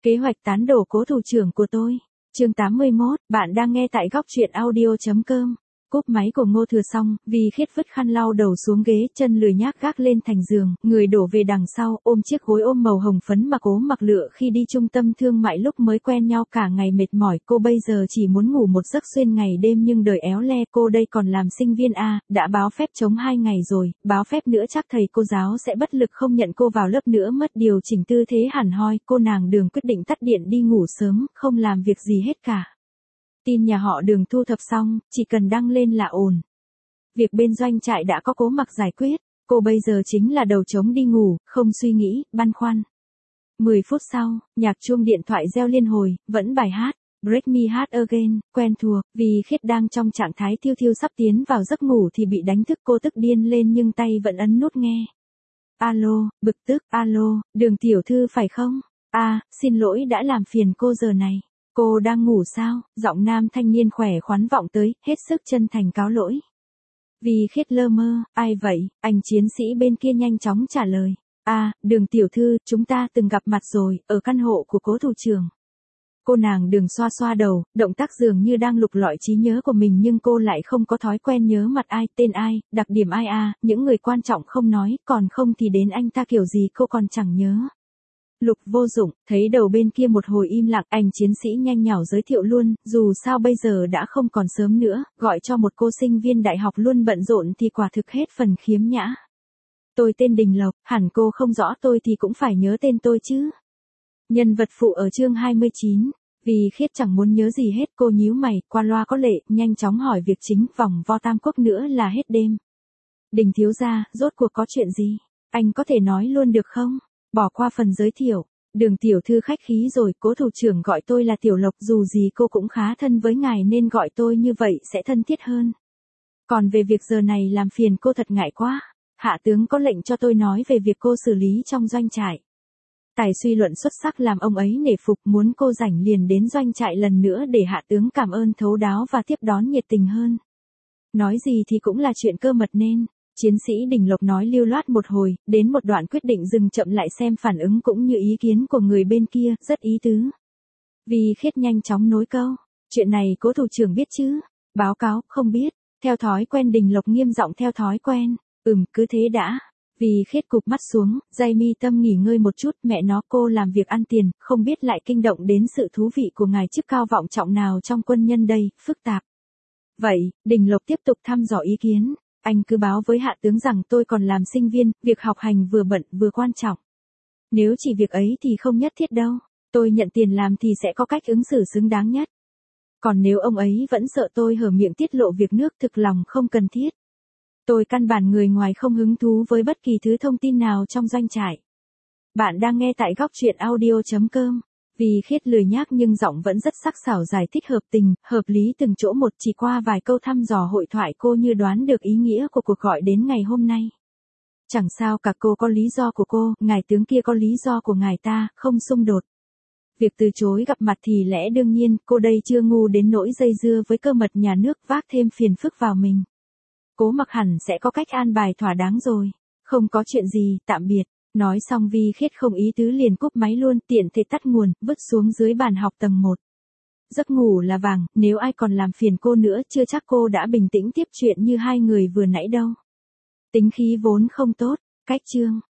Kế hoạch tán đổ cố thủ trưởng của tôi. Chương 81, bạn đang nghe tại góc truyện audio.com. Cúp máy của Ngô Thừa xong, Vì Khiết vứt khăn lau đầu xuống ghế, chân lười nhác gác lên thành giường, người đổ về đằng sau, ôm chiếc gối ôm màu hồng phấn mà Cố mặc lựa khi đi trung tâm thương mại lúc mới quen nhau, cả ngày mệt mỏi, cô bây giờ chỉ muốn ngủ một giấc xuyên ngày đêm nhưng đời éo le, cô đây còn làm sinh viên A, đã báo phép trống 2 ngày rồi, báo phép nữa chắc thầy cô giáo sẽ bất lực không nhận cô vào lớp nữa mất, điều chỉnh tư thế hẳn hoi, cô nàng Đường quyết định tắt điện đi ngủ sớm, không làm việc gì hết cả. Tin nhà họ Đường thu thập xong, chỉ cần đăng lên là ổn. Việc bên doanh trại đã có Cố Mặc giải quyết, cô bây giờ chính là đầu trống đi ngủ, không suy nghĩ, băn khoăn. 10 phút sau, nhạc chuông điện thoại reo liên hồi, vẫn bài hát, Break Me Heart Again, quen thuộc, Vì Khiết đang trong trạng thái thiêu thiêu sắp tiến vào giấc ngủ thì bị đánh thức, cô tức điên lên nhưng tay vẫn ấn nút nghe. Alo, bực tức, alo, Đường tiểu thư phải không? Xin lỗi đã làm phiền cô giờ này. Cô đang ngủ sao? Giọng nam thanh niên khỏe khoắn vọng tới, hết sức chân thành cáo lỗi. Vì Khiết lơ mơ, ai vậy? Anh chiến sĩ bên kia nhanh chóng trả lời. Đường tiểu thư, chúng ta từng gặp mặt rồi, ở căn hộ của Cố thủ trưởng. Cô nàng Đường xoa xoa đầu, động tác dường như đang lục lọi trí nhớ của mình nhưng cô lại không có thói quen nhớ mặt ai, tên ai, đặc điểm ai những người quan trọng không nói, còn không thì đến anh ta kiểu gì cô còn chẳng nhớ. Lục vô dụng, thấy đầu bên kia một hồi im lặng, anh chiến sĩ nhanh nhảu giới thiệu luôn, dù sao bây giờ đã không còn sớm nữa, gọi cho một cô sinh viên đại học luôn bận rộn thì quả thực hết phần khiếm nhã. Tôi tên Đình Lộc, hẳn cô không rõ tôi thì cũng phải nhớ tên tôi chứ. Nhân vật phụ ở chương 29, Vì Khiết chẳng muốn nhớ gì hết, cô nhíu mày, qua loa có lệ, nhanh chóng hỏi việc chính, vòng vo tam quốc nữa là hết đêm. Đình thiếu gia, rốt cuộc có chuyện gì? Anh có thể nói luôn được không? Bỏ qua phần giới thiệu, Đường tiểu thư khách khí rồi, Cố thủ trưởng gọi tôi là Tiểu Lộc, dù gì cô cũng khá thân với ngài nên gọi tôi như vậy sẽ thân thiết hơn. Còn về việc giờ này làm phiền cô thật ngại quá, hạ tướng có lệnh cho tôi nói về việc cô xử lý trong doanh trại. Tài suy luận xuất sắc làm ông ấy nể phục, muốn cô rảnh liền đến doanh trại lần nữa để hạ tướng cảm ơn thấu đáo và tiếp đón nhiệt tình hơn. Nói gì thì cũng là chuyện cơ mật nên. Chiến sĩ Đình Lộc nói lưu loát một hồi, đến một đoạn quyết định dừng chậm lại xem phản ứng cũng như ý kiến của người bên kia, rất ý tứ. Vì Khiết nhanh chóng nối câu, chuyện này Cố thủ trưởng biết chứ? Báo cáo, không biết. Theo thói quen Đình Lộc nghiêm giọng theo thói quen, cứ thế đã. Vì Khiết cụp mắt xuống, dây mi tâm nghỉ ngơi một chút, mẹ nó cô làm việc ăn tiền, không biết lại kinh động đến sự thú vị của ngài chức cao vọng trọng nào trong quân nhân đây, phức tạp. Vậy, Đình Lộc tiếp tục thăm dò ý kiến. Anh cứ báo với hạ tướng rằng tôi còn làm sinh viên, việc học hành vừa bận vừa quan trọng. Nếu chỉ việc ấy thì không nhất thiết đâu, tôi nhận tiền làm thì sẽ có cách ứng xử xứng đáng nhất. Còn nếu ông ấy vẫn sợ tôi hở miệng tiết lộ việc nước, thực lòng không cần thiết. Tôi căn bản người ngoài không hứng thú với bất kỳ thứ thông tin nào trong doanh trại. Bạn đang nghe tại góc truyện audio.com. Vì Khiết lười nhác nhưng giọng vẫn rất sắc sảo giải thích hợp tình, hợp lý từng chỗ một, chỉ qua vài câu thăm dò hội thoại cô như đoán được ý nghĩa của cuộc gọi đến ngày hôm nay. Chẳng sao cả, cô có lý do của cô, ngài tướng kia có lý do của ngài ta, không xung đột. Việc từ chối gặp mặt thì lẽ đương nhiên, cô đây chưa ngu đến nỗi dây dưa với cơ mật nhà nước vác thêm phiền phức vào mình. Cố Mặc hẳn sẽ có cách an bài thỏa đáng rồi. Không có chuyện gì, tạm biệt. Nói xong Vì Khiết không ý tứ liền cúp máy luôn, tiện thể tắt nguồn, vứt xuống dưới bàn học tầng 1. Giấc ngủ là vàng, nếu ai còn làm phiền cô nữa chưa chắc cô đã bình tĩnh tiếp chuyện như hai người vừa nãy đâu. Tính khí vốn không tốt, cách chương.